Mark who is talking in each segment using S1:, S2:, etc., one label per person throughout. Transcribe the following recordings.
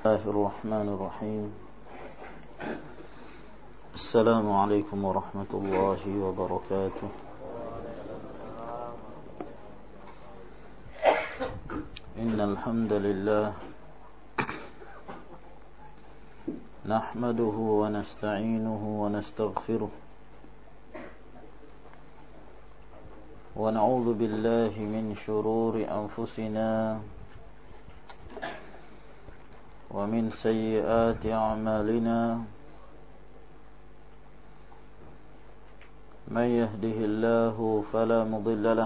S1: الله الرحمن الرحيم. السلام عليكم ورحمة الله وبركاته. إن الحمد لله نحمده ونستعينه ونستغفره ونعوذ بالله من شرور أنفسنا ومن سيئات أعمالنا. من يهده الله فلا مضل له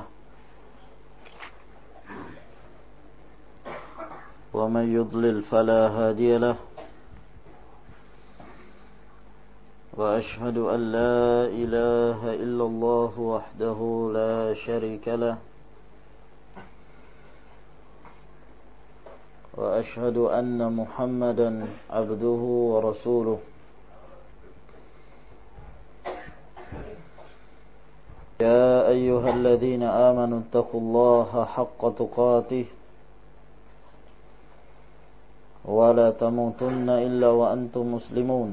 S1: ومن يضلل فلا هادي له. وأشهد أن لا إله إلا الله وحده لا شريك له. وأشهد أن محمدا عبده ورسوله. يا أيها الذين آمنوا اتقوا الله حق تقاته ولا تموتن إلا وأنتم مسلمون.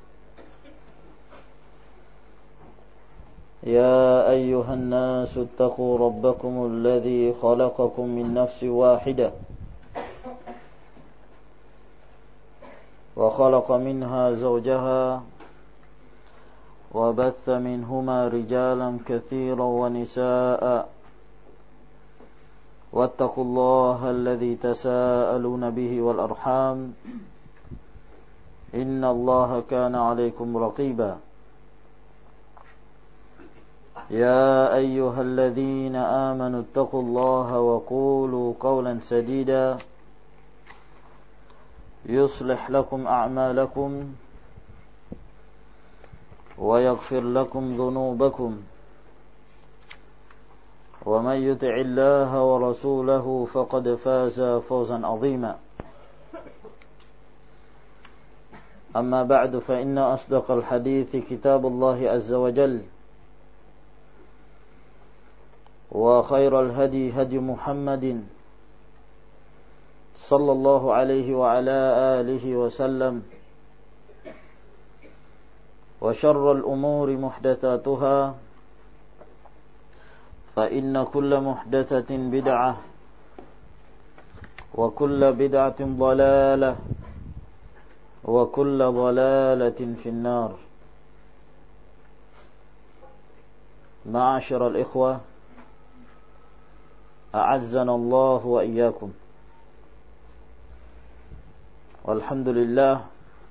S1: يا أيها الناس اتقوا ربكم الذي خلقكم من نفس واحدة وخلق منها زوجها وبث منهما رجالا كثيرا ونساء واتقوا الله الذي تساءلون به والأرحام إن الله كان عليكم رقيبا. يا أيها الذين آمنوا اتقوا الله وقولوا قولا سديدا يصلح لكم أعمالكم ويغفر لكم ذنوبكم ومن يطع الله ورسوله فقد فاز فوزا عظيما. أما بعد فإن أصدق الحديث كتاب الله عز وجل وخير الهدي هدي محمد صلى الله عليه وعلى آله وسلم وشر الأمور محدثاتها فإن كل محدثة بدعة وكل بدعة ضلالة وكل ضلالة في النار. معاشر الإخوة أعزنا الله وإياكم. Alhamdulillah,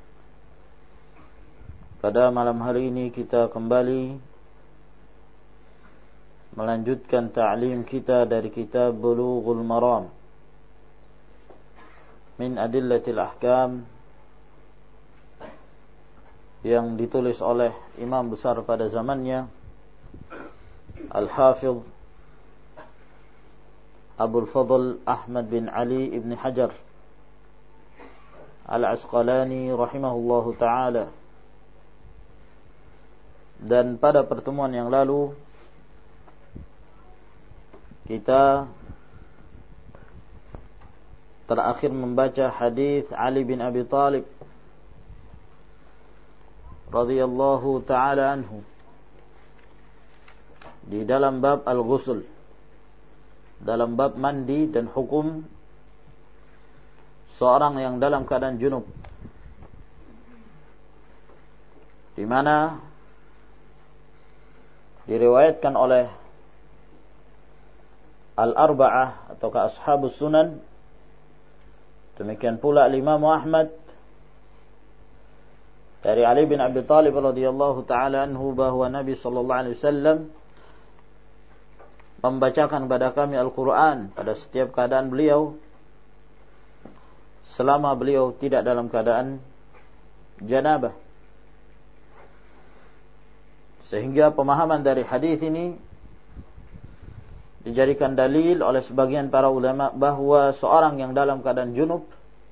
S1: pada malam hari ini kita kembali melanjutkan ta'lim kita dari kitab Bulughul Maram min Adillatil Ahkam yang ditulis oleh imam besar pada zamannya Al-Hafidh Abul Fadl Ahmad bin Ali ibn Hajar Al-Asqalani rahimahullahu ta'ala. Dan pada pertemuan yang lalu kita terakhir membaca hadis Ali bin Abi Thalib radhiyallahu ta'ala anhu di dalam bab al-ghusl, dalam bab mandi dan hukum seorang yang dalam keadaan junub, di mana diriwayatkan oleh al-arba'ah atau ashabus sunan, demikian pula Imam Ahmad dari Ali bin Abi Thalib radhiyallahu taala anhu bahwa Nabi sallallahu alaihi wasallam membacakan kepada kami Al-Qur'an pada setiap keadaan beliau selama beliau tidak dalam keadaan janabah. Sehingga pemahaman dari hadis ini dijadikan dalil oleh sebagian para ulama bahwa seorang yang dalam keadaan junub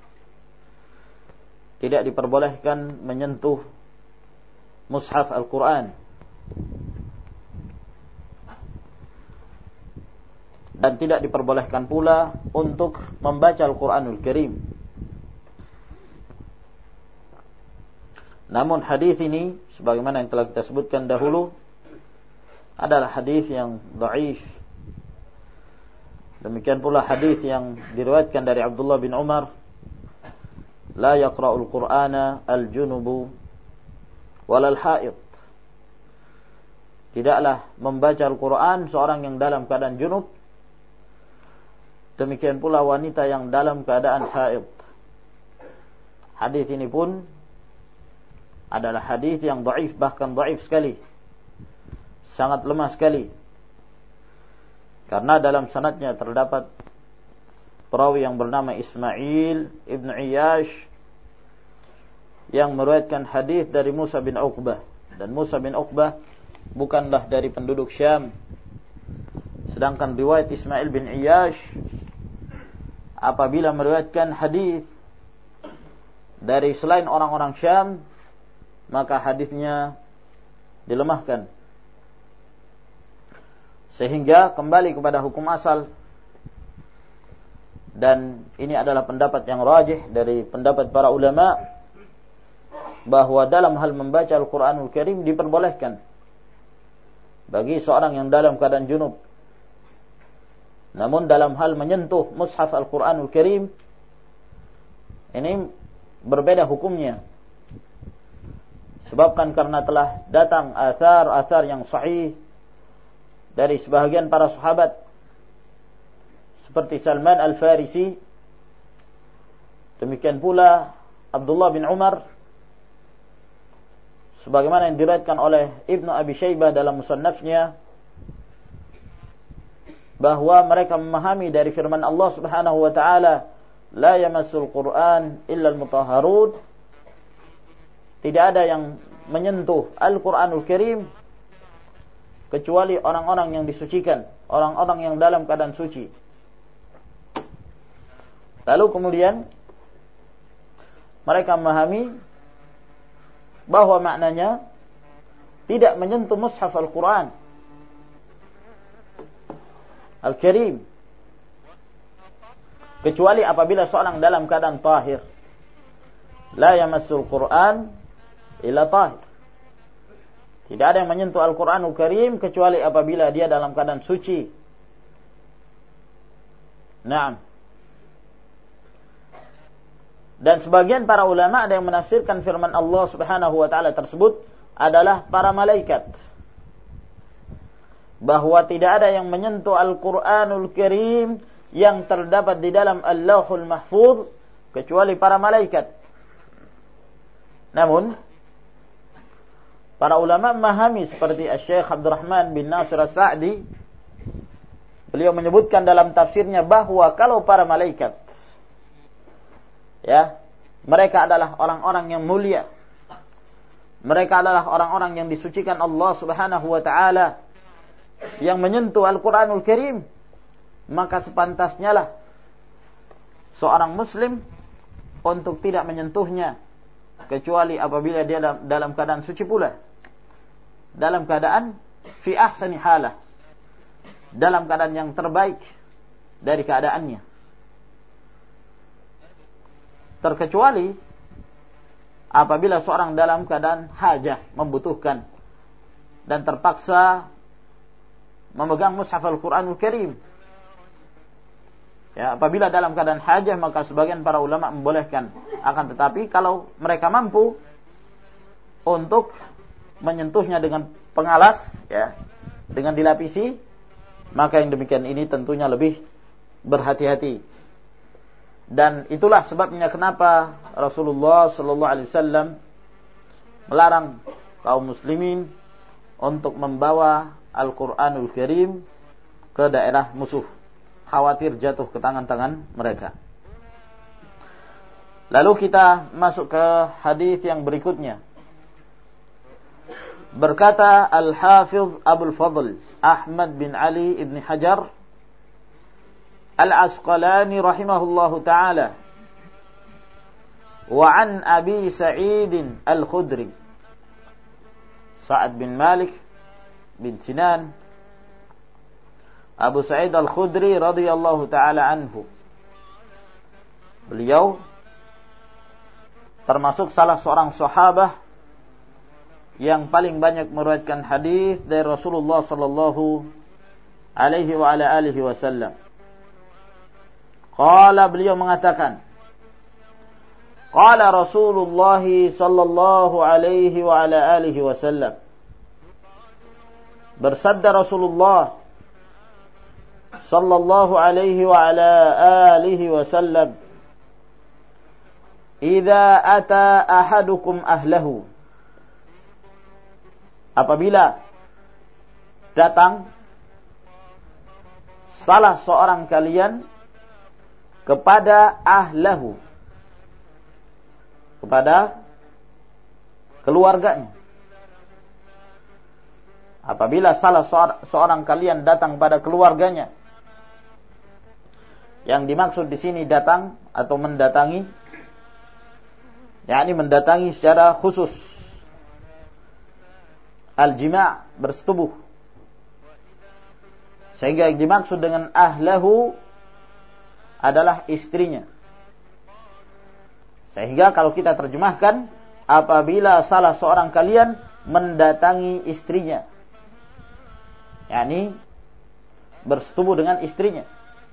S1: tidak diperbolehkan menyentuh mushaf Al-Quran dan tidak diperbolehkan pula untuk membaca Al-Quranul Karim. Namun hadis ini sebagaimana yang telah kita sebutkan dahulu adalah hadis yang dhaif. Demikian pula hadis yang diriwayatkan dari Abdullah bin Umar, la yaqra'ul Qur'ana al-junubu walal haid. Tidaklah membaca Al-Quran seorang yang dalam keadaan junub, demikian pula wanita yang dalam keadaan haid. Hadis ini pun adalah hadis yang dhaif, bahkan dhaif sekali, sangat lemah sekali, karena dalam sanadnya terdapat perawi yang bernama Ismail ibn Iyash yang meriwayatkan hadis dari Musa bin Uqbah, dan Musa bin Uqbah bukanlah dari penduduk Syam. Sedangkan riwayat Ismail bin Iyash apabila meriwayatkan hadis dari selain orang-orang Syam, maka hadisnya dilemahkan, sehingga kembali kepada hukum asal. Dan ini adalah pendapat yang rajih dari pendapat para ulama, bahwa dalam hal membaca Al-Quranul Karim diperbolehkan bagi seorang yang dalam keadaan junub. Namun dalam hal menyentuh mushaf Al-Quranul Karim, ini berbeda hukumnya. Sebabkan karena telah datang athar yang sahih dari sebahagian para sahabat, seperti Salman Al-Farisi, demikian pula Abdullah bin Umar, sebagaimana yang diriwayatkan oleh Ibnu Abi Syaibah dalam musannafnya, bahwa mereka memahami dari firman Allah Subhanahu wa taala, la yamassul Qur'an illa al-mutahharun, tidak ada yang menyentuh Al-Qur'anul Karim kecuali orang-orang yang disucikan, orang-orang yang dalam keadaan suci. Lalu kemudian mereka memahami bahwa maknanya tidak menyentuh mushaf Al-Quran Al-Karim kecuali apabila seorang dalam keadaan tahir. La yamassul Quran illa tahir. Tidak ada yang menyentuh Al-Quranul Karim kecuali apabila dia dalam keadaan suci. Naam. Dan sebagian para ulama ada yang menafsirkan firman Allah Subhanahu wa taala tersebut adalah para malaikat, bahwa tidak ada yang menyentuh Al-Qur'anul Karim yang terdapat di dalam Al-Lauhul Mahfuz kecuali para malaikat. Namun para ulama memahami seperti Syekh Abdurrahman bin Nasir As-Sa'di, beliau menyebutkan dalam tafsirnya bahwa kalau para malaikat, ya, mereka adalah orang-orang yang mulia, mereka adalah orang-orang yang disucikan Allah Subhanahu wa taala, yang menyentuh Al-Quranul Karim, maka sepantasnya lah seorang muslim untuk tidak menyentuhnya kecuali apabila dia dalam keadaan suci pula, dalam keadaan fi ahsani halah, dalam keadaan yang terbaik dari keadaannya. Terkecuali apabila seorang dalam keadaan hajah, membutuhkan dan terpaksa memegang mushaf Al-Quranul Karim. Ya, apabila dalam keadaan hajah, maka sebagian para ulama membolehkan. Akan tetapi kalau mereka mampu untuk menyentuhnya dengan pengalas, ya, dengan dilapisi, maka yang demikian ini tentunya lebih berhati-hati. Dan itulah sebabnya kenapa Rasulullah sallallahu alaihi wasallam melarang kaum muslimin untuk membawa Al-Qur'anul Karim ke daerah musuh, khawatir jatuh ke tangan-tangan mereka. Lalu kita masuk ke hadis yang berikutnya. Berkata Al-Hafiz Abul Fadl Ahmad bin Ali ibn Hajar Al-Asqalani rahimahullahu ta'ala, wa an Abi Sa'id Al-Khudri Sa'ad bin Malik bin Sinan Abu Sa'id Al-Khudri radhiyallahu ta'ala anhu. Beliau termasuk salah seorang sahabah yang paling banyak meriwayatkan hadis dari Rasulullah sallallahu alaihi wa ala alihi wasallam. Qala, beliau mengatakan, qala Rasulullah sallallahu alaihi wa ala alihi wasallam. Bersabda Rasulullah sallallahu alaihi wa ala alihi wasallam, "Idza ata ahadukum ahlahu." Apabila datang salah seorang kalian kepada ahlahu, kepada keluarganya. Apabila salah seorang kalian datang pada keluarganya, yang dimaksud di sini datang atau mendatangi, yakni mendatangi secara khusus, al-jima', bersetubuh. Sehingga yang dimaksud dengan ahlahu adalah istrinya. Sehingga kalau kita terjemahkan, apabila salah seorang kalian mendatangi istrinya, yakni bersetubuh dengan istrinya.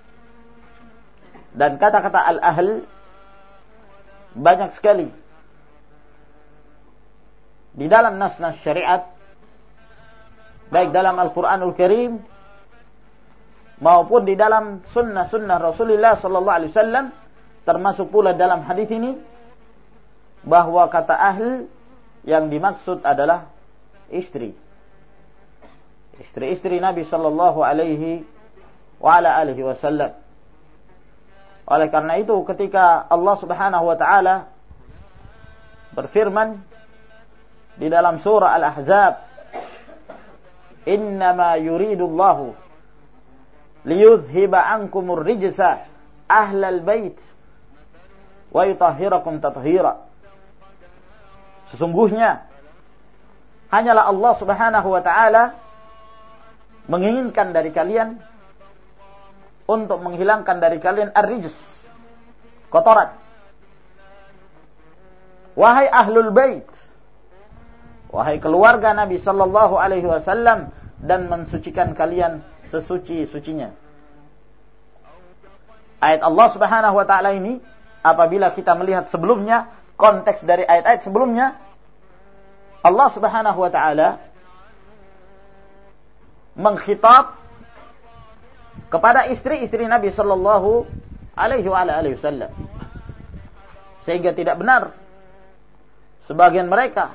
S1: Dan kata-kata al-ahl banyak sekali di dalam nas-nas syariat, baik dalam Al-Quranul Karim maupun di dalam sunnah-sunnah Rasulullah sallallahu alaihi wasallam, termasuk pula dalam hadis ini, bahwa kata ahl yang dimaksud adalah istri. Istri-istri Nabi sallallahu alaihi wa ala alihi wasallam. Oleh karena itu, ketika Allah Subhanahu wa taala berfirman di dalam surah Al-Ahzab, "Innama yuridullahu liyuzhiba ankumur rijsa ahlal bait wa yutahhirakum tathhira." Sesungguhnya hanyalah Allah Subhanahu wa taala menginginkan dari kalian untuk menghilangkan dari kalian ar-rijs, kotoran. Wahai ahlul bait, wahai keluarga Nabi sallallahu alaihi wasallam, dan mensucikan kalian sesuci-sucinya. Ayat Allah Subhanahu wa taala ini, apabila kita melihat sebelumnya, konteks dari ayat-ayat sebelumnya, Allah Subhanahu wa taala mengkhitab kepada istri-istri Nabi sallallahu alaihi wasallam. Sehingga tidak benar sebagian mereka,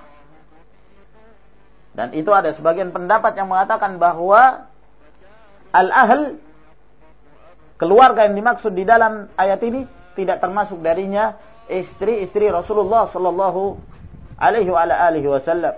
S1: dan itu ada sebagian pendapat yang mengatakan bahwa al-ahl, keluarga yang dimaksud di dalam ayat ini, tidak termasuk darinya istri-istri Rasulullah sallallahu alaihi wasallam.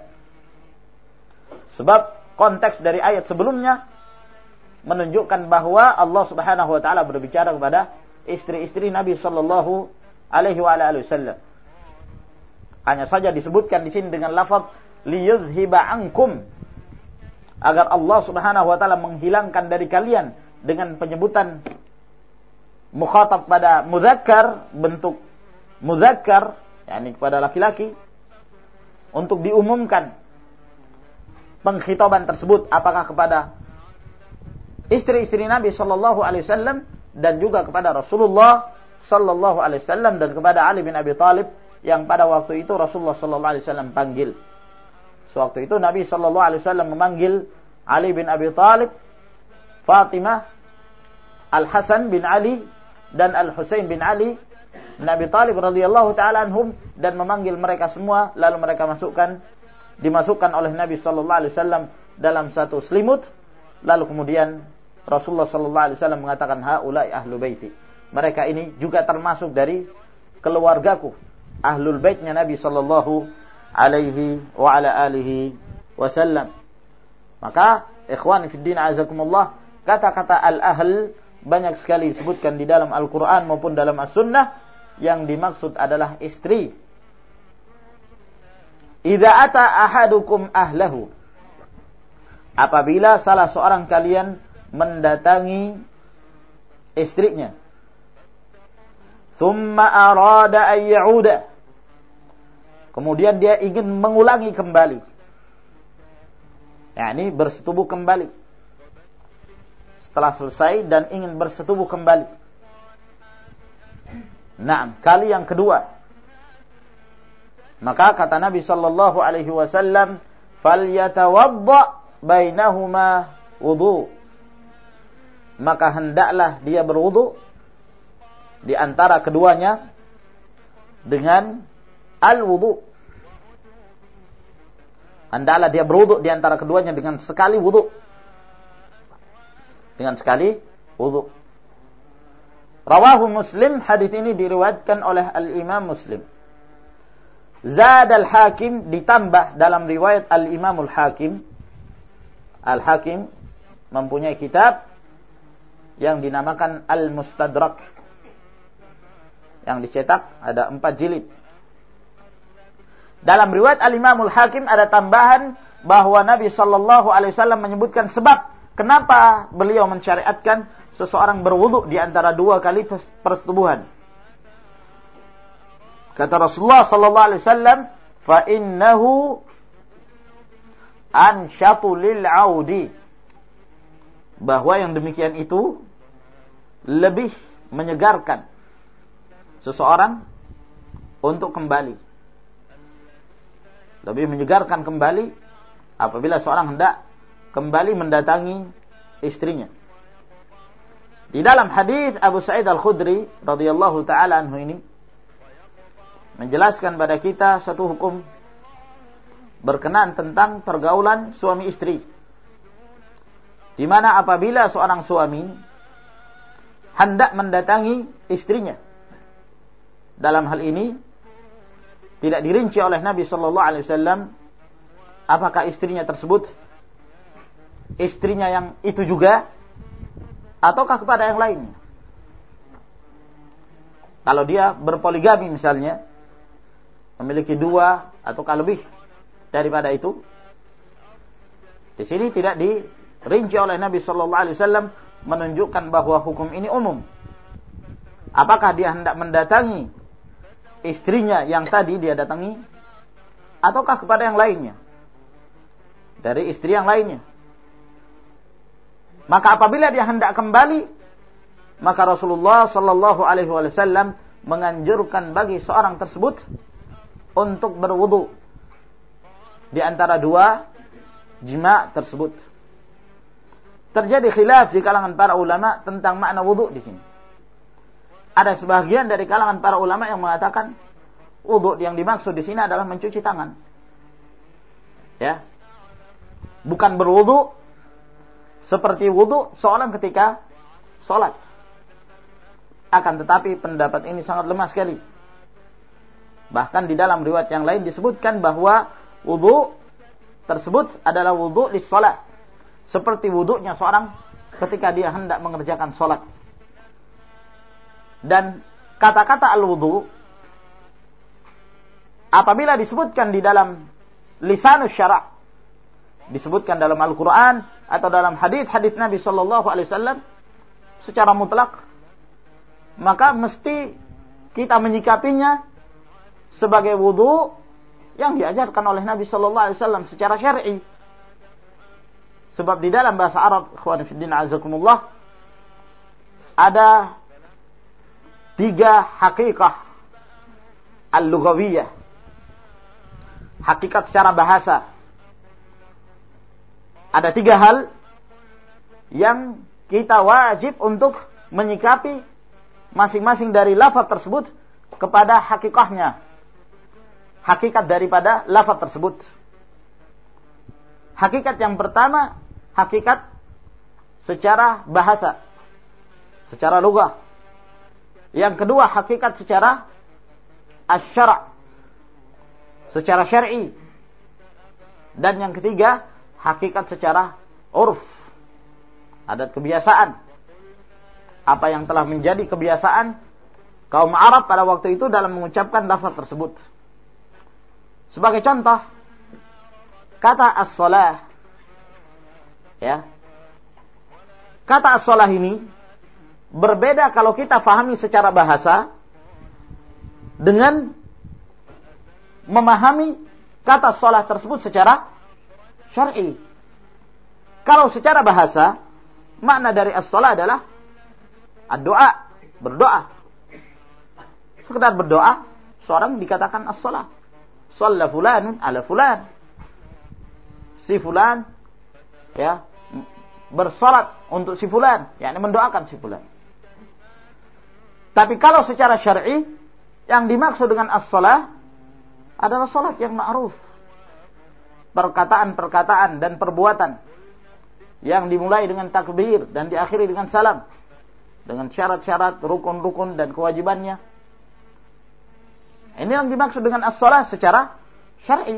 S1: Sebab konteks dari ayat sebelumnya menunjukkan bahwa Allah Subhanahu wa taala berbicara kepada istri-istri Nabi sallallahu alaihi wasallam. Hanya saja disebutkan di sini dengan lafaz liyuzhiba ankum, agar Allah Subhanahu wa taala menghilangkan dari kalian, dengan penyebutan mukhatab pada muzakkar, bentuk muzakkar, yakni kepada laki-laki, untuk diumumkan pengkhitaban tersebut apakah kepada istri-istri Nabi sallallahu alaihi wasallam dan juga kepada Rasulullah sallallahu alaihi wasallam dan kepada Ali bin Abi Thalib yang pada waktu itu Rasulullah sallallahu alaihi wasallam panggil. Sewaktu itu Nabi sallallahu alaihi wasallam memanggil Ali bin Abi Thalib, Fatimah, Al-Hasan bin Ali dan Al-Husain bin Ali bin Abi Thalib radhiyallahu taala anhum, dan memanggil mereka semua, lalu mereka dimasukkan oleh Nabi sallallahu alaihi wasallam dalam satu selimut. Lalu kemudian Rasulullah sallallahu alaihi wasallam mengatakan, haula'i ahlu baiti, mereka ini juga termasuk dari keluargaku, ahlul baitnya Nabi sallallahu alaihi wa ala alihi wasallam. Maka ikhwan fiddin azakumullah, kata-kata al-ahl banyak sekali disebutkan di dalam Al-Quran maupun dalam As-Sunnah, yang dimaksud adalah istri. Idza ata ahadukum ahlahu, apabila salah seorang kalian mendatangi istrinya, thumma arada an ya'uda, kemudian dia ingin mengulangi kembali, yakni bersetubuh kembali. Setelah selesai dan ingin bersetubuh kembali. Nah, kali yang kedua. Maka kata Nabi sallallahu alaihi wasallam, "Falyatawadda bainahuma wudu." Maka hendaklah dia berwudu di antara keduanya dengan al-wudu. Hendaklah dia berwudu di antara keduanya dengan sekali wudu. Dengan sekali wudu. Rawahu Muslim, hadis ini diriwayatkan oleh Al-Imam Muslim. Zad al-Hakim, ditambah dalam riwayat Al-Imam al-Hakim. Al-Hakim mempunyai kitab yang dinamakan Al-Mustadrak, yang dicetak ada 4 jilid. Dalam riwayat Al-Imam al-Hakim ada tambahan bahwa Nabi sallallahu alaihi wasallam menyebutkan sebab kenapa beliau mensyariatkan seseorang berwudu di antara 2 kali persetubuhan. Kata Rasulullah sallallahu alaihi wasallam, "Fa innahu anshatu lil 'audi." Bahwa yang demikian itu lebih menyegarkan seseorang untuk kembali. Lebih menyegarkan kembali apabila seorang hendak kembali mendatangi istrinya. Di dalam hadis Abu Sa'id Al-Khudri radhiyallahu taala anhu ini menjelaskan pada kita satu hukum berkenaan tentang pergaulan suami istri. Di mana apabila seorang suami hendak mendatangi istrinya, dalam hal ini tidak dirinci oleh Nabi sallallahu alaihi wasallam apakah istrinya tersebut istrinya yang itu juga ataukah kepada yang lainnya. Kalau dia berpoligami misalnya, memiliki 2 ataukah lebih daripada itu, di sini tidak dirinci oleh Nabi sallallahu alaihi wasallam menunjukkan bahwa hukum ini umum. Apakah dia hendak mendatangi istrinya yang tadi dia datangi ataukah kepada yang lainnya dari istri yang lainnya. Maka apabila dia hendak kembali, maka Rasulullah sallallahu alaihi wasallam menganjurkan bagi seorang tersebut untuk berwudu di antara 2 jima' tersebut. Terjadi khilaf di kalangan para ulama tentang makna wudu di sini. Ada sebagian dari kalangan para ulama yang mengatakan wudu yang dimaksud di sini adalah mencuci tangan. Ya. Bukan berwudu seperti wudu seorang ketika sholat. Akan tetapi pendapat ini sangat lemah sekali. Bahkan di dalam riwayat yang lain disebutkan bahwa wudu tersebut adalah wudu lis shalah. Seperti wudunya seorang ketika dia hendak mengerjakan sholat. Dan kata-kata al-wudu apabila disebutkan di dalam lisanus syara', disebutkan dalam Al-Quran atau dalam hadis-hadis Nabi sallallahu alaihi wasallam secara mutlak, maka mesti kita menyikapinya sebagai wudu yang diajarkan oleh Nabi sallallahu alaihi wasallam secara syar'i. Sebab di dalam bahasa Arab, ikhwan fillah azakumullah, ada 3 hakikah al-lughawiyah. Hakikat secara bahasa. Ada 3 hal yang kita wajib untuk menyikapi masing-masing dari lafaz tersebut kepada hakikahnya. Hakikat daripada lafaz tersebut. Hakikat yang pertama, hakikat secara bahasa, secara lughah. Yang kedua, hakikat secara asy-syara', secara syar'i. Dan yang ketiga, hakikat secara urf, adat kebiasaan. Apa yang telah menjadi kebiasaan kaum Arab pada waktu itu dalam mengucapkan lafaz tersebut. Sebagai contoh, kata as-shalah, ya. Kata as-shalah ini berbeda kalau kita fahami secara bahasa dengan memahami kata shalah tersebut secara syar'i. Kalau secara bahasa, makna dari as-shalah adalah ad-doa, berdoa. Sekedar berdoa, seorang dikatakan as-shalah. Shalla fulanun ala fulan. Si fulan ya bersalat untuk si fulan, yakni mendoakan si fulan. Tapi kalau secara syar'i yang dimaksud dengan as-shalah adalah salat yang ma'ruf. Perkataan-perkataan dan perbuatan yang dimulai dengan takbir dan diakhiri dengan salam, dengan syarat-syarat, rukun-rukun dan kewajibannya. Ini yang dimaksud dengan as-shalah secara syar'i.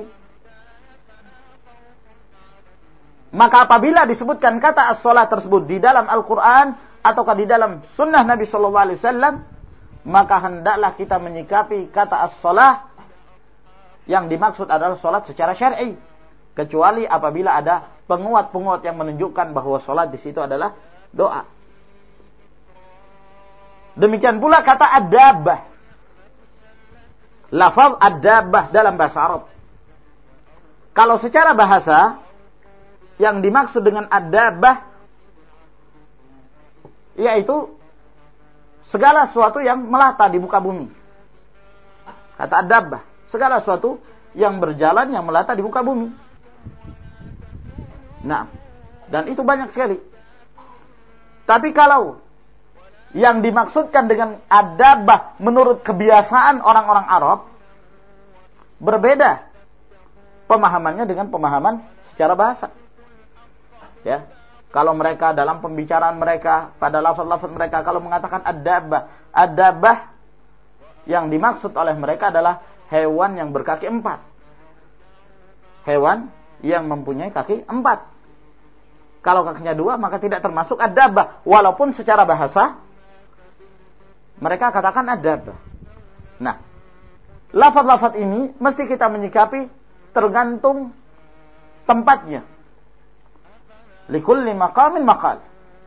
S1: Maka apabila disebutkan kata as-shalah tersebut di dalam Al-Quran ataukah di dalam sunnah Nabi SAW, maka hendaklah kita menyikapi kata as-shalah yang dimaksud adalah salat secara syar'i, kecuali apabila ada penguat-penguat yang menunjukkan bahwa salat di situ adalah doa. Demikian pula kata ad-dabbah. Lafaz ad-dabbah dalam bahasa Arab. Kalau secara bahasa yang dimaksud dengan ad-dabbah yaitu segala sesuatu yang melata di muka bumi. Kata ad-dabbah, segala sesuatu yang berjalan, yang melata di muka bumi. Nah, dan itu banyak sekali. Tapi kalau yang dimaksudkan dengan ad-dabbah menurut kebiasaan orang-orang Arab, berbeda pemahamannya dengan pemahaman secara bahasa. Ya, kalau mereka dalam pembicaraan mereka, pada lafaz-lafaz mereka, kalau mengatakan ad-dabbah, ad-dabbah yang dimaksud oleh mereka adalah hewan yang berkaki 4. Hewan yang mempunyai kaki 4. Kalau kakinya 2, maka tidak termasuk ad-dabbah. Walaupun secara bahasa, mereka katakan ad-dabbah. Nah, lafaz-lafaz ini mesti kita menyikapi tergantung tempatnya. Likulli maqamin maqal.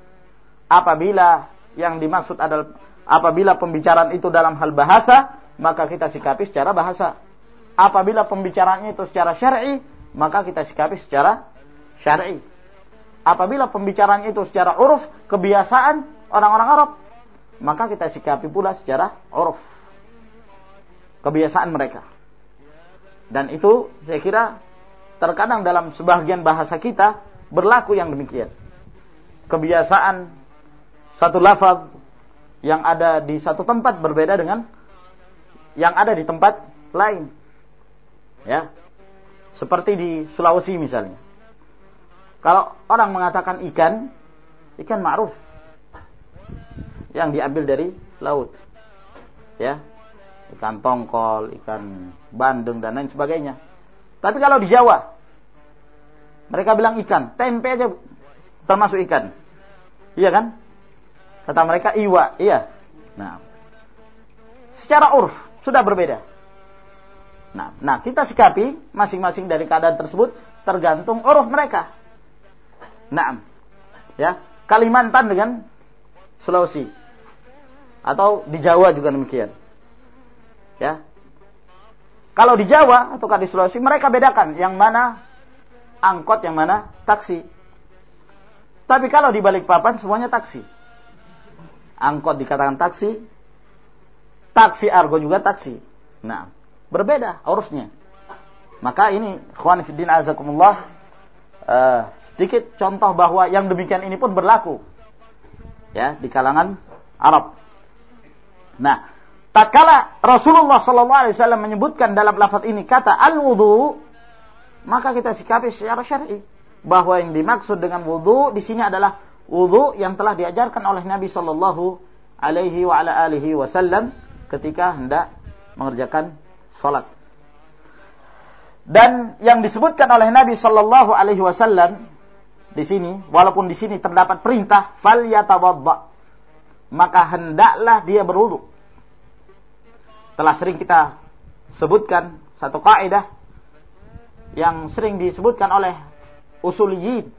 S1: Apabila yang dimaksud adalah, apabila pembicaraan itu dalam hal bahasa, maka kita sikapi secara bahasa. Apabila pembicaraannya itu secara syar'i, maka kita sikapi secara syar'i. Apabila pembicaraan itu secara uruf, kebiasaan orang-orang Arab, maka kita sikapi pula secara uruf, kebiasaan mereka. Dan itu saya kira terkadang dalam sebagian bahasa kita berlaku yang demikian. Kebiasaan satu lafaz yang ada di satu tempat berbeda dengan yang ada di tempat lain. Ya. Seperti di Sulawesi misalnya. Kalau orang mengatakan ikan ma'ruf, yang diambil dari laut. Ya. Ikan tongkol, ikan bandeng dan lain sebagainya. Tapi kalau di Jawa, mereka bilang ikan, tempe aja termasuk ikan. Iya kan? Kata mereka iwa, iya. Nah, secara urf sudah berbeda. Nah, kita sikapi masing-masing dari keadaan tersebut tergantung uruf mereka. Nah, ya, Kalimantan dengan Sulawesi, atau di Jawa juga demikian. Ya, kalau di Jawa atau di Sulawesi mereka bedakan yang mana angkot, yang mana taksi. Tapi kalau di Balikpapan semuanya taksi. Angkot dikatakan taksi, taksi argo juga taksi. Nah, berbeda urusnya. Maka ini ikhwan fillah azakumullah, sedikit contoh bahwa yang demikian ini pun berlaku ya di kalangan Arab. Nah, tatkala Rasulullah SAW menyebutkan dalam lafaz ini kata al-wudu, maka kita sikapi secara syar'i bahwa yang dimaksud dengan wudu di sini adalah wudu yang telah diajarkan oleh Nabi sallallahu alaihi wa ala alihi wasallam ketika hendak mengerjakan salat. Dan yang disebutkan oleh Nabi sallallahu alaihi wasallam di sini, walaupun di sini terdapat perintah fal yatawadda, maka hendaklah dia berwudu. Telah sering kita sebutkan satu kaidah yang sering disebutkan oleh usuliyin,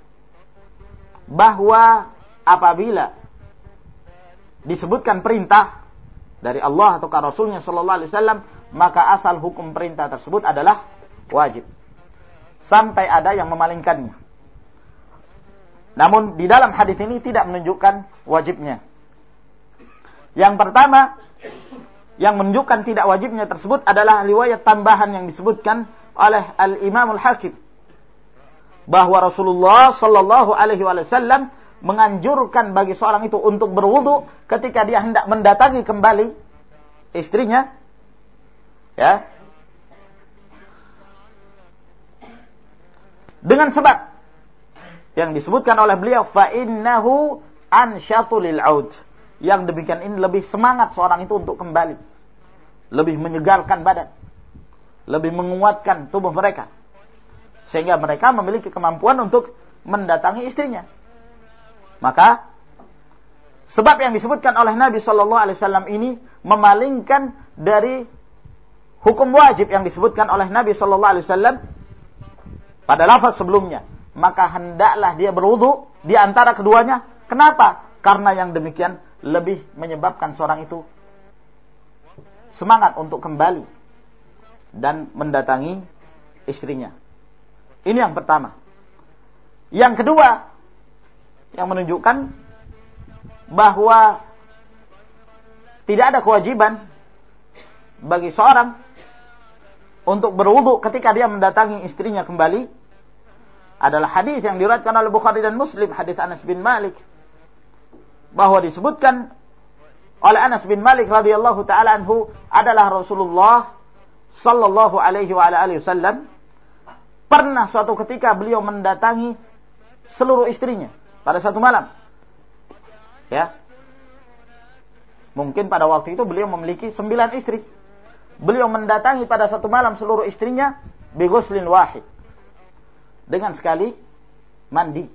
S1: bahwa apabila disebutkan perintah dari Allah atau Rasulnya sallallahu alaihi wasallam, maka asal hukum perintah tersebut adalah wajib sampai ada yang memalingkannya. Namun di dalam hadis ini tidak menunjukkan wajibnya. Yang pertama, yang menunjukkan tidak wajibnya tersebut adalah riwayat tambahan yang disebutkan oleh Al-Imam Al-Hakim, bahwa Rasulullah sallallahu alaihi wasallam menganjurkan bagi seorang itu untuk berwudu ketika dia hendak mendatangi kembali istrinya, ya, dengan sebab yang disebutkan oleh beliau, fa innahu ansyatu lil aud. Yang demikian ini lebih semangat seorang itu untuk kembali, lebih menyegarkan badan, lebih menguatkan tubuh mereka, sehingga mereka memiliki kemampuan untuk mendatangi istrinya. Maka sebab yang disebutkan oleh Nabi sallallahu alaihi wasallam ini memalingkan dari hukum wajib yang disebutkan oleh Nabi sallallahu alaihi wasallam pada lafaz sebelumnya. Maka hendaklah dia berwudu di antara keduanya. Kenapa? Karena yang demikian lebih menyebabkan seorang itu semangat untuk kembali dan mendatangi istrinya. Ini yang pertama. Yang kedua, yang menunjukkan bahwa tidak ada kewajiban bagi seorang untuk berwudu ketika dia mendatangi istrinya kembali adalah hadis yang diriwayatkan oleh Bukhari dan Muslim, hadis Anas bin Malik, bahwa disebutkan oleh Anas bin Malik radhiyallahu taala anhu adalah Rasulullah sallallahu alaihi wa alihi wasallam pernah suatu ketika beliau mendatangi seluruh istrinya pada satu malam. Ya. Mungkin pada waktu itu beliau memiliki 9 istri. Beliau mendatangi pada satu malam seluruh istrinya bi ghuslin wahid. Dengan sekali mandi.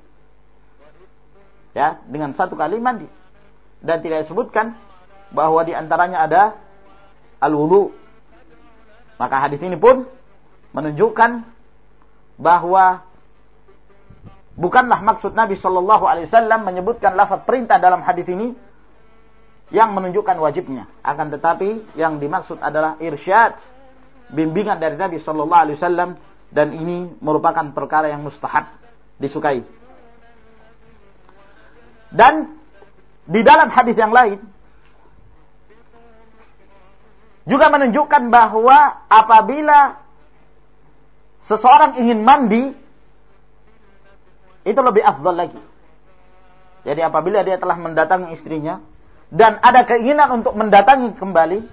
S1: Ya, dengan satu kali mandi. Dan tidak disebutkan bahwa di antaranya ada al-wudu. Maka hadis ini pun menunjukkan bahwa bukanlah maksud Nabi sallallahu alaihi wasallam menyebutkan lafaz perintah dalam hadis ini yang menunjukkan wajibnya. Akan tetapi yang dimaksud adalah irsyad, bimbingan dari Nabi sallallahu alaihi wasallam, dan ini merupakan perkara yang mustahab, disukai. Dan di dalam hadis yang lain juga menunjukkan bahwa apabila seseorang ingin mandi itu lebih afdal lagi. Jadi apabila dia telah mendatangi istrinya dan ada keinginan untuk mendatangi kembali,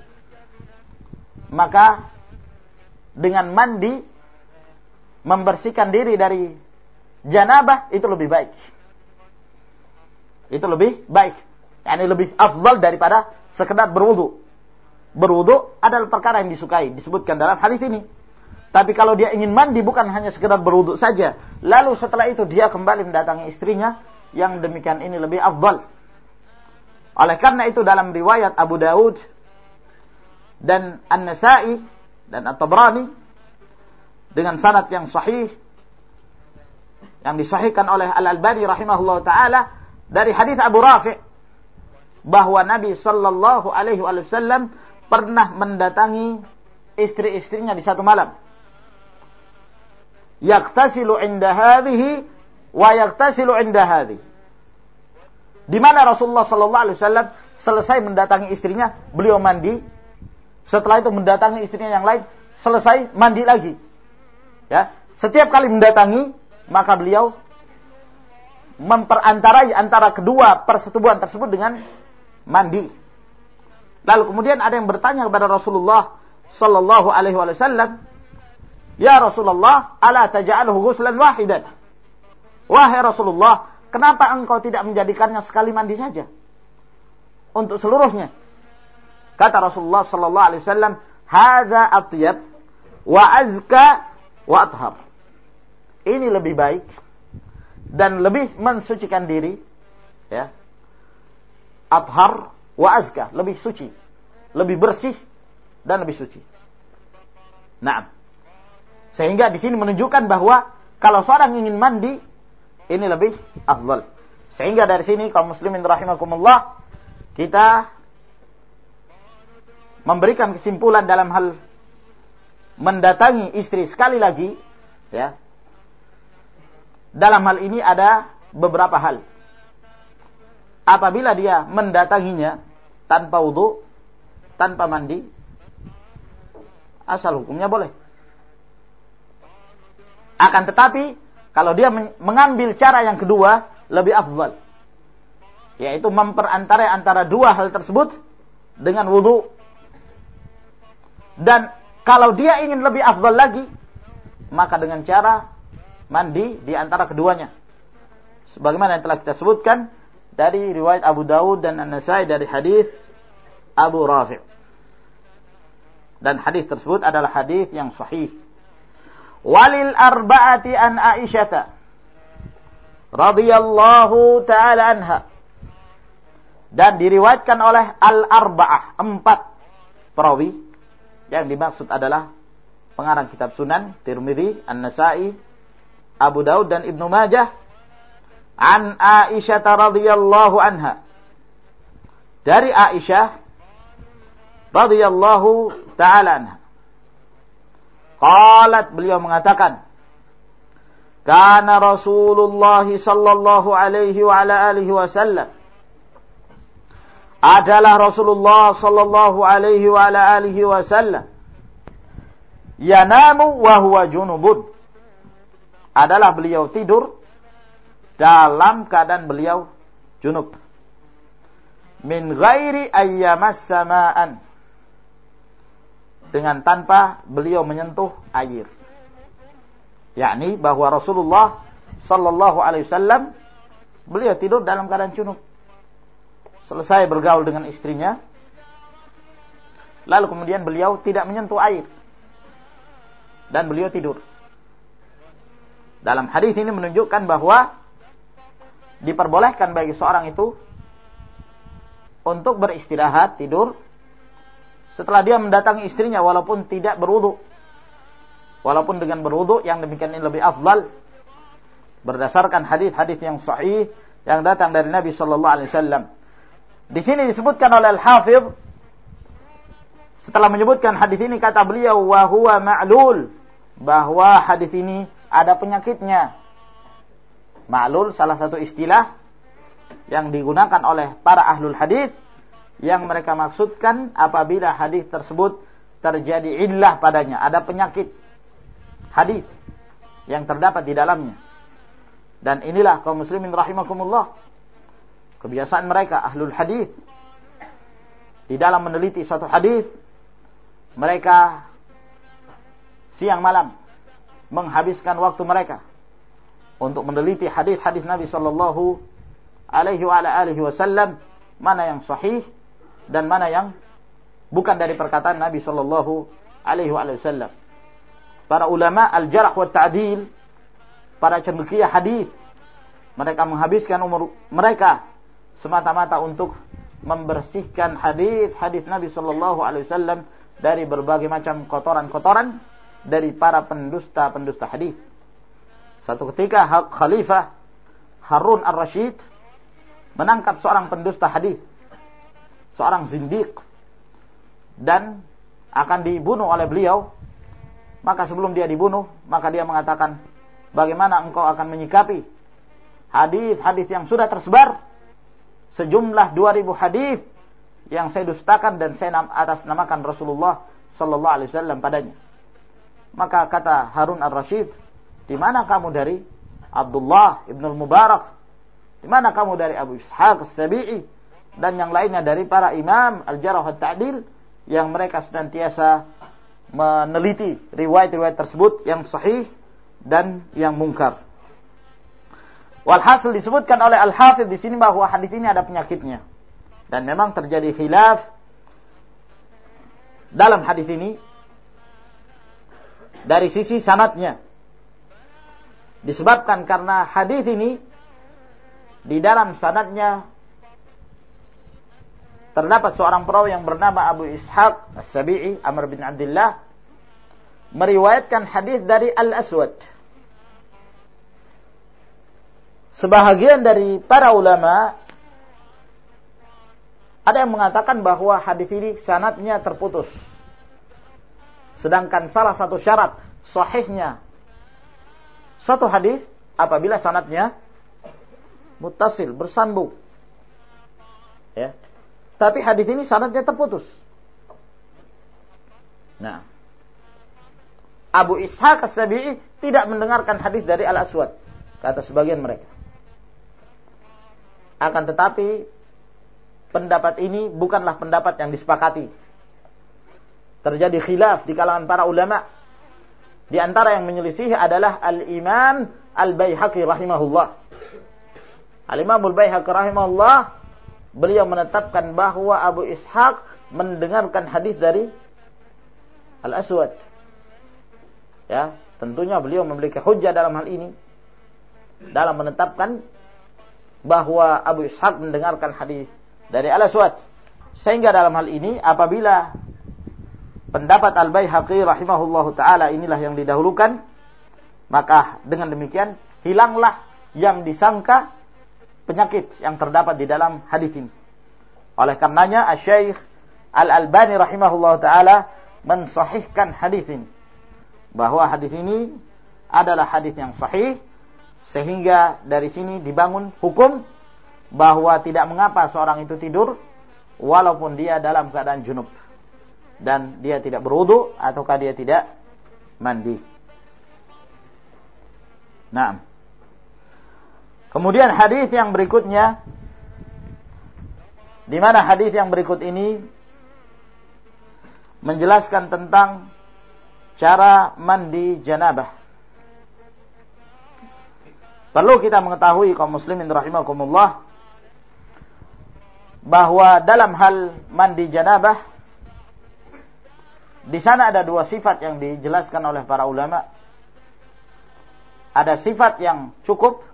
S1: maka dengan mandi membersihkan diri dari janabah itu lebih baik. Itu lebih baik. Yani lebih afdal daripada sekedar berwudu. Berwudu adalah perkara yang disukai, disebutkan dalam hadis ini. Tapi kalau dia ingin mandi bukan hanya sekedar berwudu saja, lalu setelah itu dia kembali mendatangi istrinya, yang demikian ini lebih afdal. Oleh karena itu dalam riwayat Abu Daud dan An-Nasa'i dan At-Tabrani dengan sanad yang sahih yang disahihkan oleh Al-Albani rahimahullah ta'ala dari hadis Abu Rafi' bahwa Nabi sallallahu alaihi wasallam pernah mendatangi istri-istrinya di satu malam. Yaqtasilu 'inda hadhihi wa yaqtasilu 'inda hadhihi. Di mana Rasulullah sallallahu alaihi wasallam selesai mendatangi istrinya, beliau mandi. Setelah itu mendatangi istrinya yang lain, selesai mandi lagi. Ya, setiap kali mendatangi, maka beliau memperantarai antara kedua persetubuhan tersebut dengan mandi. Lalu kemudian ada yang bertanya kepada Rasulullah sallallahu alaihi wasallam, "Ya Rasulullah, ala taj'alhu ghuslan wahidan?" Wahai Rasulullah, kenapa engkau tidak menjadikannya sekali mandi saja untuk seluruhnya? Kata Rasulullah sallallahu alaihi wasallam, "Hadza atyab wa azka wa athhar." Ini lebih baik dan lebih mensucikan diri, ya. Athhar wa azka, lebih suci, lebih bersih dan lebih suci. Nah, sehingga di sini menunjukkan bahwa kalau seorang ingin mandi ini lebih afdal. Sehingga dari sini kaum muslimin rahimakumullah, kita memberikan kesimpulan dalam hal mendatangi istri sekali lagi, ya. Dalam hal ini ada beberapa hal. Apabila dia mendatanginya tanpa wudu, tanpa mandi, asal hukumnya boleh. Akan tetapi kalau dia mengambil cara yang kedua lebih afdal, yaitu memperantarai antara dua hal tersebut dengan wudu. Dan kalau dia ingin lebih afdal lagi, maka dengan cara mandi di antara keduanya. Sebagaimana yang telah kita sebutkan dari riwayat Abu Dawud dan An-Nasai dari hadis Abu Rafi'. Dan hadis tersebut adalah hadis yang sahih. Walil arba'ati an Aisyata radhiyallahu ta'ala anha. Dan diriwayatkan oleh al-arba'ah, 4 perawi. Yang dimaksud adalah pengarang kitab Sunan, Tirmidzi, An-Nasai, Abu Daud dan Ibnu Majah. An Aisyah radhiyallahu anha. Dari Aisyah radhiyallahu ta'ala anha. Qalat, beliau mengatakan, kana Rasulullah sallallahu alaihi wa ala alihi wasallam, adalah Rasulullah sallallahu alaihi wa ala alihi wasallam, yanamu wa huwa junubun, adalah beliau tidur dalam keadaan beliau junub, min ghairi ayyamas sama'an, dengan tanpa beliau menyentuh air. Yakni bahwa Rasulullah sallallahu alaihi wasallam beliau tidur dalam keadaan junub. Selesai bergaul dengan istrinya, lalu kemudian beliau tidak menyentuh air dan beliau tidur. Dalam hadis ini menunjukkan bahwa diperbolehkan bagi seorang itu untuk beristirahat, tidur setelah dia mendatangi istrinya walaupun tidak berwudu. Walaupun dengan berwudu yang demikian ini lebih afdal berdasarkan hadis-hadis yang sahih yang datang dari Nabi sallallahu alaihi wasallam. Di sini disebutkan oleh Al-Hafidz, setelah menyebutkan hadis ini kata beliau wa huwa ma'lul, bahwa hadis ini ada penyakitnya. Ma'lul salah satu istilah yang digunakan oleh para ahlul hadis, yang mereka maksudkan apabila hadis tersebut terjadi illah padanya, ada penyakit hadis yang terdapat di dalamnya. Dan inilah kaum muslimin rahimakumullah, kebiasaan mereka ahlul hadis, di dalam meneliti suatu hadis mereka siang malam menghabiskan waktu mereka untuk meneliti hadis-hadis Nabi sallallahu alaihi wa alihi wasallam, mana yang sahih dan mana yang bukan dari perkataan Nabi sallallahu alaihi wasallam. Para ulama al-jarh wa ta'dil, para cendekia hadis, mereka menghabiskan umur mereka semata-mata untuk membersihkan hadis-hadis Nabi sallallahu alaihi wasallam dari berbagai macam kotoran-kotoran dari para pendusta-pendusta hadis. Satu ketika Khalifah Harun ar-Rasyid menangkap seorang pendusta hadis, seorang zindiq, dan akan dibunuh oleh beliau. Maka sebelum dia dibunuh, maka dia mengatakan, bagaimana engkau akan menyikapi hadis-hadis yang sudah tersebar, sejumlah 2000 hadis yang saya dustakan dan saya atas namakan Rasulullah sallallahu alaihi wasallam padanya. Maka kata Harun ar-Rasyid, di mana kamu dari Abdullah ibn al-Mubarak? Di mana kamu dari Abu Ishaq as-Sabi'i dan yang lainnya dari para imam al-jarh wa ta'dil yang mereka senantiasa meneliti riwayat-riwayat tersebut yang sahih dan yang mungkar. Walhasil disebutkan oleh Al-Hafidz di sini bahwa hadis ini ada penyakitnya. Dan memang terjadi khilaf dalam hadis ini dari sisi sanadnya. Disebabkan karena hadis ini di dalam sanadnya terdapat seorang perawi yang bernama Abu Ishaq as-Sabi'i, Amr bin Abdullah, meriwayatkan hadis dari Al-Aswad. Sebahagian dari para ulama ada yang mengatakan bahwa hadis ini sanadnya terputus. Sedangkan salah satu syarat sahihnya suatu hadis apabila sanadnya muttasil, bersambung. Ya. Tapi hadis ini sanadnya terputus. Nah, Abu Ishaq As-Sabi'i tidak mendengarkan hadis dari Al-Aswad, kata sebagian mereka. Akan tetapi pendapat ini bukanlah pendapat yang disepakati. Terjadi khilaf di kalangan para ulama. Di antara yang menyelisihi adalah Al-Imam Al-Baihaqi rahimahullah. Al-Imam Al-Baihaqi rahimahullah, beliau menetapkan bahwa Abu Ishaq mendengarkan hadis dari Al-Aswad. Ya, tentunya beliau memiliki hujjah dalam hal ini, dalam menetapkan bahwa Abu Ishaq mendengarkan hadis dari Al-Aswad. Sehingga dalam hal ini apabila pendapat Al-Baihaqi rahimahullahu ta'ala inilah yang didahulukan, maka dengan demikian hilanglah yang disangka penyakit yang terdapat di dalam hadis ini. Oleh karenanya Asy-Syaikh Al-Albani rahimahullahu ta'ala mensahihkan hadis ini, bahwa hadis ini adalah hadis yang sahih, sehingga dari sini dibangun hukum bahwa tidak mengapa seorang itu tidur walaupun dia dalam keadaan junub dan dia tidak berwudu ataukah dia tidak mandi. Nah, kemudian hadis yang berikutnya, di mana hadis yang berikut ini menjelaskan tentang cara mandi janabah. Perlu kita mengetahui kaum muslimin rahimakumullah bahwa dalam hal mandi janabah di sana ada dua sifat yang dijelaskan oleh para ulama. Ada sifat yang cukup,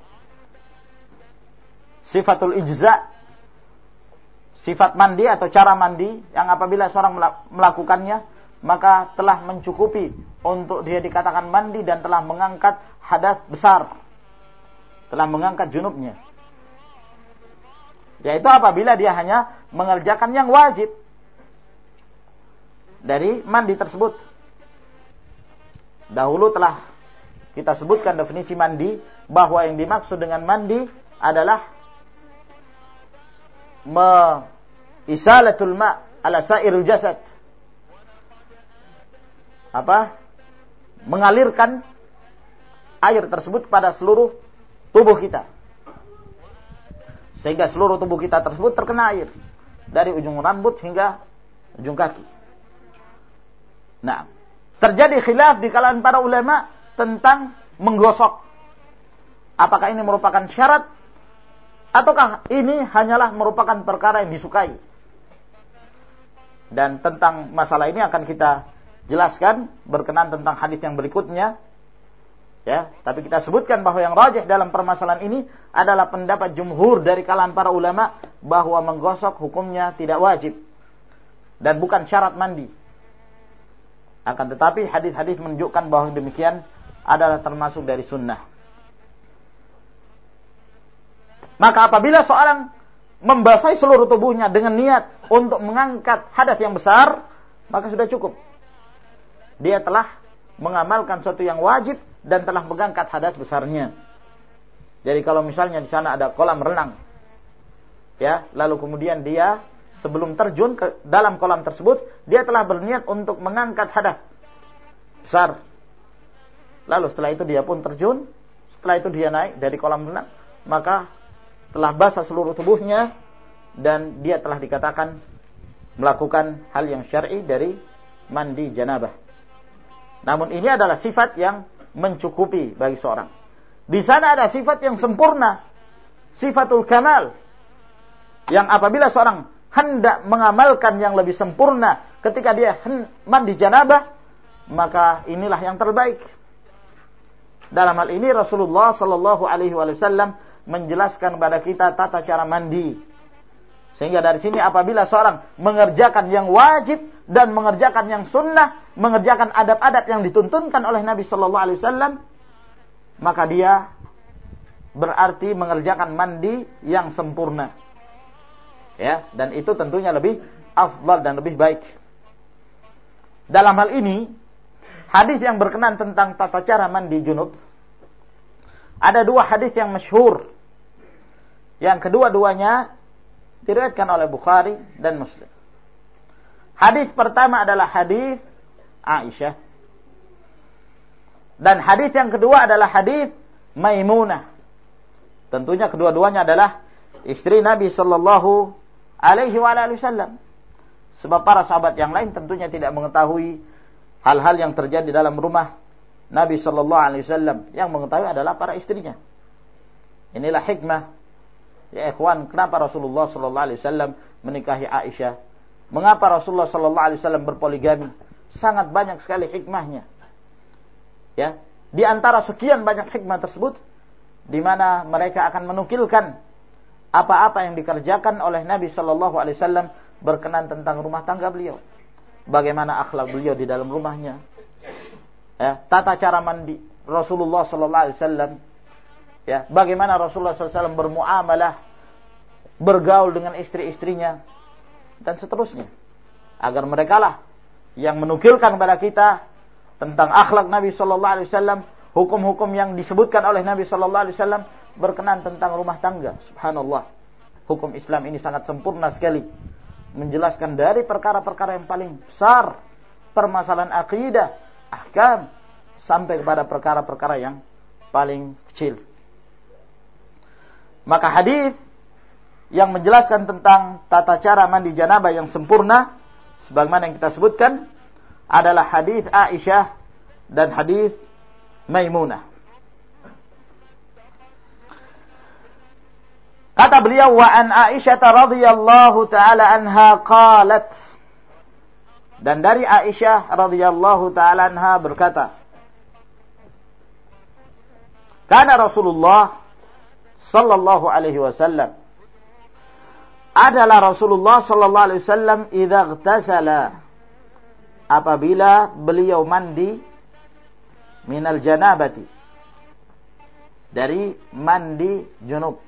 S1: sifatul ijza, sifat mandi atau cara mandi yang apabila seorang melakukannya maka telah mencukupi untuk dia dikatakan mandi dan telah mengangkat hadas besar, telah mengangkat junubnya. Yaitu apabila dia hanya mengerjakan yang wajib dari mandi tersebut. Dahulu telah kita sebutkan definisi mandi, bahwa yang dimaksud dengan mandi adalah isalatul ma' ala sairil jasad. Mengalirkan air tersebut pada seluruh tubuh kita, sehingga seluruh tubuh kita tersebut terkena air dari ujung rambut hingga ujung kaki. Nah, terjadi khilaf di kalangan para ulama tentang menggosok. Apakah ini merupakan syarat ataukah ini hanyalah merupakan perkara yang disukai? Dan tentang masalah ini akan kita jelaskan berkenaan tentang hadis yang berikutnya. Ya, tapi kita sebutkan bahwa yang rajih dalam permasalahan ini adalah pendapat jumhur dari kalangan para ulama bahwa menggosok hukumnya tidak wajib dan bukan syarat mandi. Akan tetapi hadis-hadis menunjukkan bahwa demikian adalah termasuk dari sunnah. Maka apabila seorang membasahi seluruh tubuhnya dengan niat untuk mengangkat hadas yang besar, maka sudah cukup. Dia telah mengamalkan sesuatu yang wajib dan telah mengangkat hadas besarnya. Jadi kalau misalnya di sana ada kolam renang, ya, lalu kemudian dia sebelum terjun ke dalam kolam tersebut, dia telah berniat untuk mengangkat hadas besar. Lalu setelah itu dia pun terjun, setelah itu dia naik dari kolam renang, maka telah basah seluruh tubuhnya dan dia telah dikatakan melakukan hal yang syar'i dari mandi janabah. Namun ini adalah sifat yang mencukupi bagi seorang. Di sana ada sifat yang sempurna, sifatul kamal, yang apabila seorang hendak mengamalkan yang lebih sempurna ketika dia mandi janabah, maka inilah yang terbaik. Dalam hal ini Rasulullah sallallahu alaihi wasallam menjelaskan kepada kita tata cara mandi. Sehingga dari sini apabila seorang mengerjakan yang wajib dan mengerjakan yang sunnah, mengerjakan adab-adab yang dituntunkan oleh Nabi sallallahu alaihi wasallam, maka dia berarti mengerjakan mandi yang sempurna. Ya, dan itu tentunya lebih afdal dan lebih baik. Dalam hal ini, hadis yang berkenaan tentang tata cara mandi junub, ada dua hadis yang masyhur Yang kedua-duanya diriwayatkan oleh Bukhari dan Muslim. Hadis pertama adalah hadis Aisyah. Dan hadis yang kedua adalah hadis Maimunah. Tentunya kedua-duanya adalah istri Nabi sallallahu alaihi wasallam. Sebab para sahabat yang lain tentunya tidak mengetahui hal-hal yang terjadi dalam rumah Nabi sallallahu alaihi wasallam. Yang mengetahui adalah para istrinya. Inilah hikmah, ya ikhwan, kenapa Rasulullah sallallahu alaihi wasallam menikahi Aisyah? Mengapa Rasulullah sallallahu alaihi wasallam berpoligami? Sangat banyak sekali hikmahnya. Ya, di antara sekian banyak hikmah tersebut, di mana mereka akan menukilkan apa-apa yang dikerjakan oleh Nabi sallallahu alaihi wasallam berkenan tentang rumah tangga beliau. Bagaimana akhlak beliau di dalam rumahnya. Ya, tata cara mandi Rasulullah sallallahu alaihi wasallam. Ya, bagaimana Rasulullah sallallahu alaihi wasallam bermuamalah, bergaul dengan istri-istrinya dan seterusnya. Agar merekalah yang menukilkan kepada kita tentang akhlak Nabi sallallahu alaihi wasallam, hukum-hukum yang disebutkan oleh Nabi sallallahu alaihi wasallam berkenan tentang rumah tangga. Subhanallah. Hukum Islam ini sangat sempurna sekali menjelaskan dari perkara-perkara yang paling besar, permasalahan akidah, ahkam, sampai kepada perkara-perkara yang paling kecil. Maka hadis yang menjelaskan tentang tata cara mandi janabah yang sempurna sebagaimana yang kita sebutkan adalah hadis Aisyah dan hadis Maimunah. Kata beliau, wa an Aisyah radhiyallahu taala anha qalat, dan dari Aisyah radhiyallahu taala anha berkata, kana Rasulullah sallallahu alaihi wasallam, adalah Rasulullah sallallahu alaihi wasallam idza ightasala, apabila beliau mandi, minal janabati, dari mandi junub,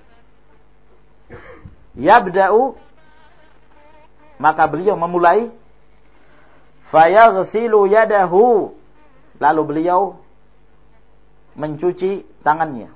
S1: yabda'u, maka beliau memulai, fayaghsilu yadahu, lalu beliau mencuci tangannya.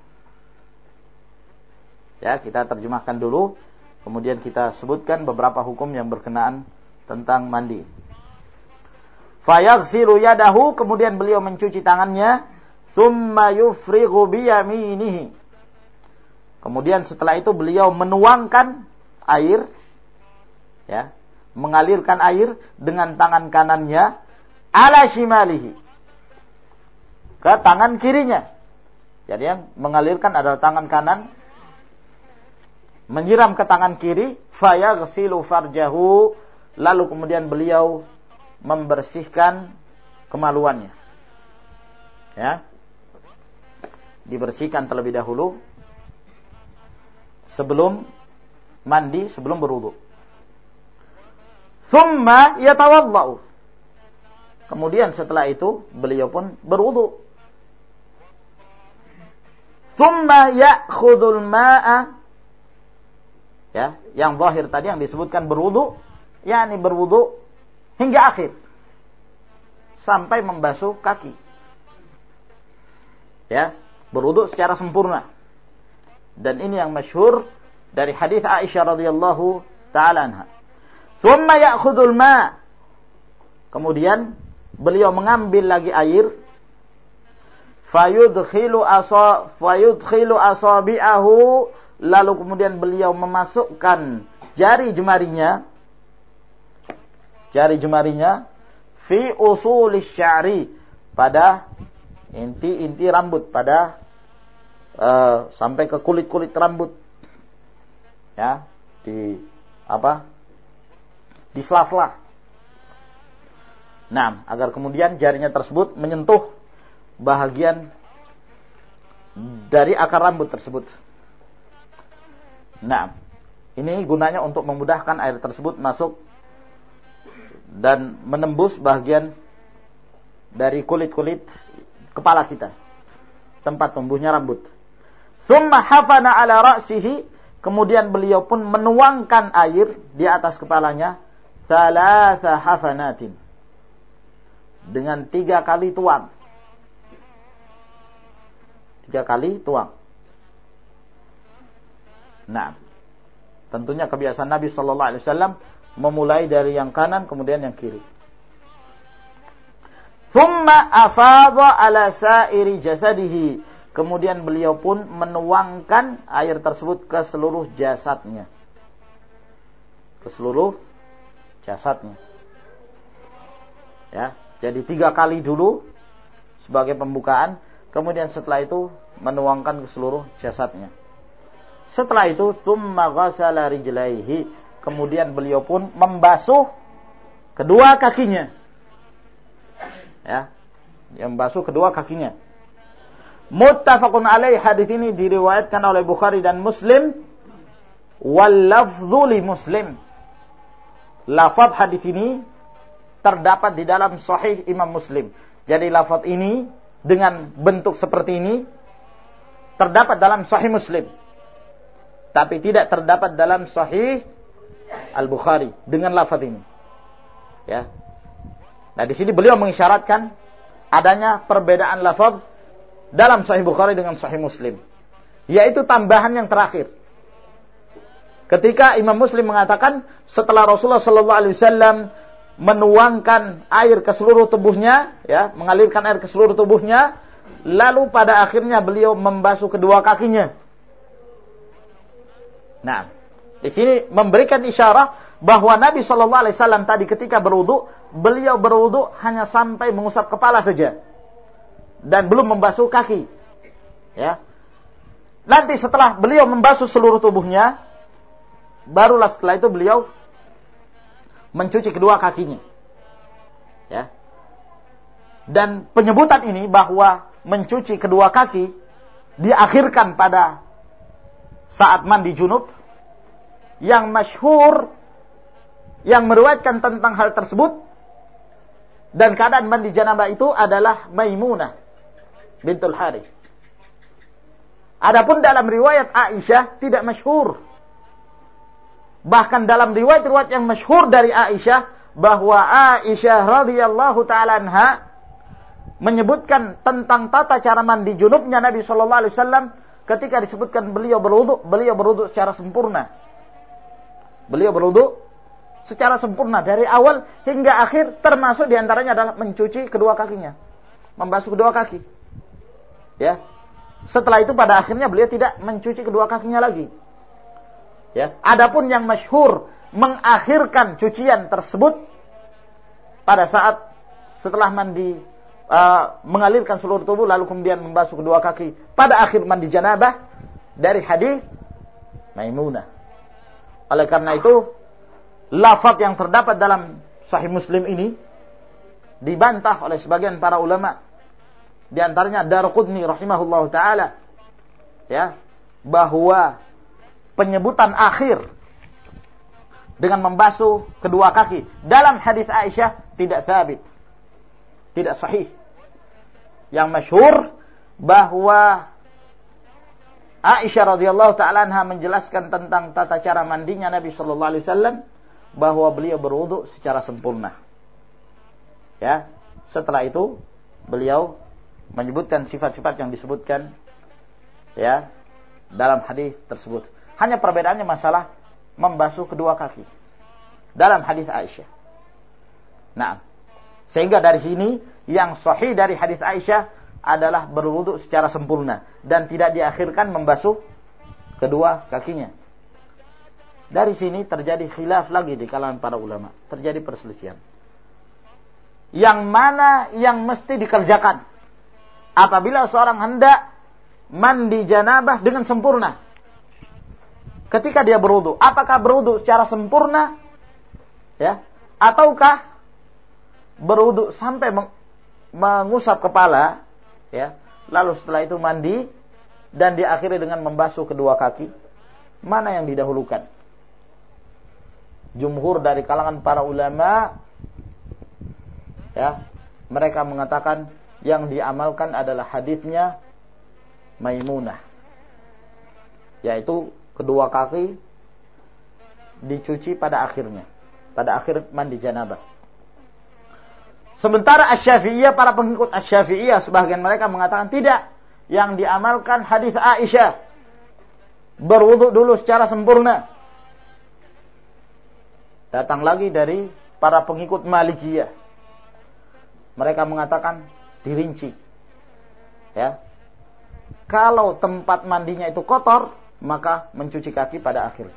S1: Ya, kita terjemahkan dulu, kemudian kita sebutkan beberapa hukum yang berkenaan tentang mandi. Fayaghsilu yadahu, kemudian beliau mencuci tangannya, thumma yufrighu biyaminihi, kemudian setelah itu beliau menuangkan air, ya, mengalirkan air dengan tangan kanannya, ala shimalihi, ke tangan kirinya. Jadi yang mengalirkan adalah tangan kanan, menyiram ke tangan kiri, fayaghsilu farjahu, lalu kemudian beliau membersihkan kemaluannya. Ya. Dibersihkan terlebih dahulu sebelum mandi, sebelum berwudu. Tsumma yatawaddau. Kemudian setelah itu beliau pun berwudu. Tsumma ya'khudhul ma'a. Ya, yang zahir tadi yang disebutkan berwudu, yakni berwudu hingga akhir sampai membasuh kaki. Ya, berwudu secara sempurna. Dan ini yang masyhur dari hadis Aisyah radhiyallahu taala anha. Tsumma ya'khudhul ma'. Kemudian beliau mengambil lagi air, fayudkhilu asabi'ahu, lalu kemudian beliau memasukkan jari jemarinya fi usulis sya'ri, pada inti-inti rambut, pada sampai ke kulit-kulit rambut, ya, di sela-sela. Nah, agar kemudian jarinya tersebut menyentuh bahagian dari akar rambut tersebut. Nah, ini gunanya untuk memudahkan air tersebut masuk dan menembus bahagian dari kulit-kulit kepala kita, tempat tumbuhnya rambut. Tsumma hafana ala ra'sihi, kemudian beliau pun menuangkan air di atas kepalanya, thalatha hafanatin, dengan 3 kali tuang. 3 kali tuang. Nah, Tentunya kebiasaan Nabi sallallahu alaihi wasallam memulai dari yang kanan kemudian yang kiri. Thumma afadha ala sa'iri jasadihi. Kemudian beliau pun menuangkan air tersebut ke seluruh jasadnya. Ke seluruh jasadnya. Ya, jadi 3 kali dulu sebagai pembukaan, kemudian setelah itu menuangkan ke seluruh jasadnya. Setelah itu thumma ghasala rijlaihi, kemudian beliau pun membasuh kedua kakinya. Ya, yang membasuh kedua kakinya. Muttafaqun alaih, hadis ini diriwayatkan oleh Bukhari dan Muslim. Wal lafdhu li Muslim. Lafaz hadis ini terdapat di dalam Sahih Imam Muslim. Jadi lafaz ini dengan bentuk seperti ini terdapat dalam Sahih Muslim, tapi tidak terdapat dalam Sahih Al-Bukhari dengan lafaz ini. Ya. Nah, di sini beliau mengisyaratkan adanya perbedaan lafaz dalam Sahih Bukhari dengan Sahih Muslim, yaitu tambahan yang terakhir. Ketika Imam Muslim mengatakan setelah Rasulullah sallallahu alaihi wasallam menuangkan air ke seluruh tubuhnya, ya, mengalirkan air ke seluruh tubuhnya, lalu pada akhirnya beliau membasuh kedua kakinya. Nah, di sini memberikan isyarat bahwa Nabi sallallahu alaihi wasallam tadi ketika berwudu, beliau berwudu hanya sampai mengusap kepala saja dan belum membasuh kaki. Ya. Nanti setelah beliau membasuh seluruh tubuhnya, barulah setelah itu beliau mencuci kedua kakinya. Ya. Dan penyebutan ini bahwa mencuci kedua kaki diakhirkan pada saat mandi junub, yang masyhur yang meriwayatkan tentang hal tersebut dan keadaan mandi janabah itu adalah Maimunah bintul Harith. Adapun dalam riwayat Aisyah tidak masyhur. Bahkan dalam riwayat-riwayat yang masyhur dari Aisyah, bahwa Aisyah radhiyallahu taala anha menyebutkan tentang tata cara mandi junubnya Nabi sallallahu alaihi wasallam ketika disebutkan beliau berwudu secara sempurna. Beliau berwudu secara sempurna dari awal hingga akhir, termasuk diantaranya adalah mencuci kedua kakinya, membasuh kedua kaki. Ya. Setelah itu pada akhirnya beliau tidak mencuci kedua kakinya lagi. Ya. Adapun yang masyhur mengakhirkan cucian tersebut pada saat setelah mandi, mengalirkan seluruh tubuh lalu kemudian membasuh kedua kaki pada akhir mandi janabah, dari hadis Maimunah. Oleh karena itu, lafaz yang terdapat dalam Sahih Muslim ini dibantah oleh sebagian para ulama, di antaranya Darqutni rahimahullahu taala, ya, bahwa penyebutan akhir dengan membasuh kedua kaki dalam hadis Aisyah tidak thabit, tidak sahih. Yang masyhur bahwa Aisyah radhiyallahu taala anha menjelaskan tentang tata cara mandinya Nabi sallallahu alaihi wasallam, bahwa beliau berwudu secara sempurna. Ya, setelah itu beliau menyebutkan sifat-sifat yang disebutkan, ya, dalam hadis tersebut. Hanya perbedaannya masalah membasuh kedua kaki dalam hadis Aisyah. Nah, sehingga dari sini yang sahih dari hadis Aisyah adalah berwudu secara sempurna dan tidak diakhirkan membasuh kedua kakinya. Dari sini terjadi khilaf lagi di kalangan para ulama, terjadi perselisihan. Yang mana yang mesti dikerjakan apabila seorang hendak mandi janabah dengan sempurna? Ketika dia berwudu, apakah berwudu secara sempurna, ya, ataukah berwudu sampai mengusap kepala, ya, lalu setelah itu mandi dan diakhiri dengan membasuh kedua kaki? Mana yang didahulukan? Jumhur dari kalangan para ulama, ya, mereka mengatakan yang diamalkan adalah hadisnya Maimunah, yaitu kedua kaki dicuci pada akhirnya, pada akhir mandi janabah. Sementara Asy-Syafi'iyah, para pengikut Asy-Syafi'iyah sebagian mereka mengatakan tidak, yang diamalkan hadis Aisyah, berwudu dulu secara sempurna, Datang lagi dari para pengikut Malikiyah. Mereka mengatakan dirinci. Ya. Kalau tempat mandinya itu kotor, maka mencuci kaki pada akhirnya.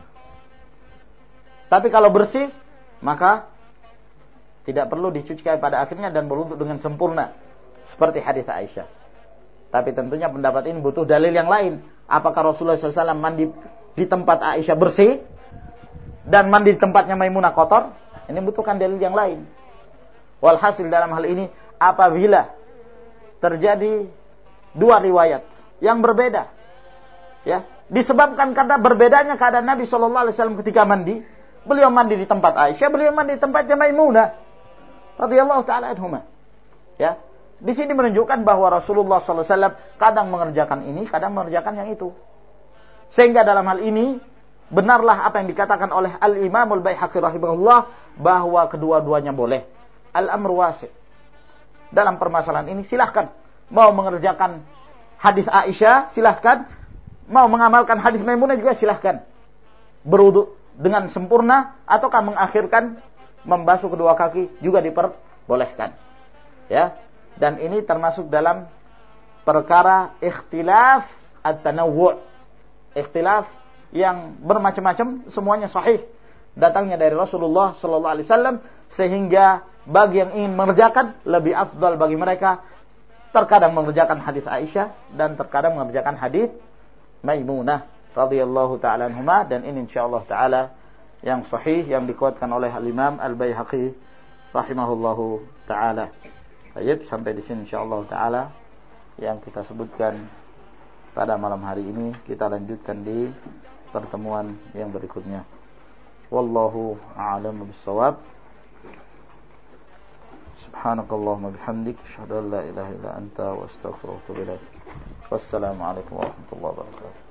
S1: Tapi kalau bersih, maka tidak perlu dicuci kaki pada akhirnya dan berwudu dengan sempurna. Seperti hadis Aisyah. Tapi tentunya pendapat ini butuh dalil yang lain. Apakah Rasulullah SAW mandi di tempat Aisyah bersih dan mandi di tempatnya Maimunah kotor? Ini butuhkan dalil yang lain. Walhasil dalam hal ini, apabila terjadi dua riwayat yang berbeda, ya, disebabkan karena berbedanya keadaan Nabi SAW ketika mandi. Beliau mandi di tempat Aisyah, beliau mandi di tempatnya Maimunah radhiyallahu taala anhuma. Ya, di sini menunjukkan bahwa Rasulullah SAW kadang mengerjakan ini, kadang mengerjakan yang itu. Sehingga dalam hal ini benarlah apa yang dikatakan oleh Al-Imam Al-Baihaqi rahimahullah, bahwa kedua-duanya boleh. Al-amru wasi'. Dalam permasalahan ini silahkan. Mau mengerjakan hadis Aisyah, silahkan. Mau mengamalkan hadis Maimunah juga silahkan. Berwudu dengan sempurna ataukah mengakhirkan membasuh kedua kaki juga diperbolehkan. Ya. Dan ini termasuk dalam perkara ikhtilaf at-tanawwu'. Ikhtilaf yang bermacam-macam, semuanya sahih datangnya dari Rasulullah sallallahu alaihi wasallam, sehingga bagi yang ingin mengerjakan lebih afdal bagi mereka terkadang mengerjakan hadis Aisyah dan terkadang mengerjakan hadis Maimunah radhiyallahu taala anhuma, dan ini insyaallah taala yang sahih yang dikuatkan oleh Al-Imam Al-Baihaqi rahimahullahu taala. Baik, sampai di sini insyaallah taala yang kita sebutkan pada malam hari ini, kita lanjutkan di pertemuan yang berikutnya. Wallahu a'lamu bis-shawab. Subhanakallahumma bihamdik, asyhadu an la ilaha illa anta wa astaghfiruka wa atubu ilaik. Wassalamu alaikum warahmatullahi wabarakatuh.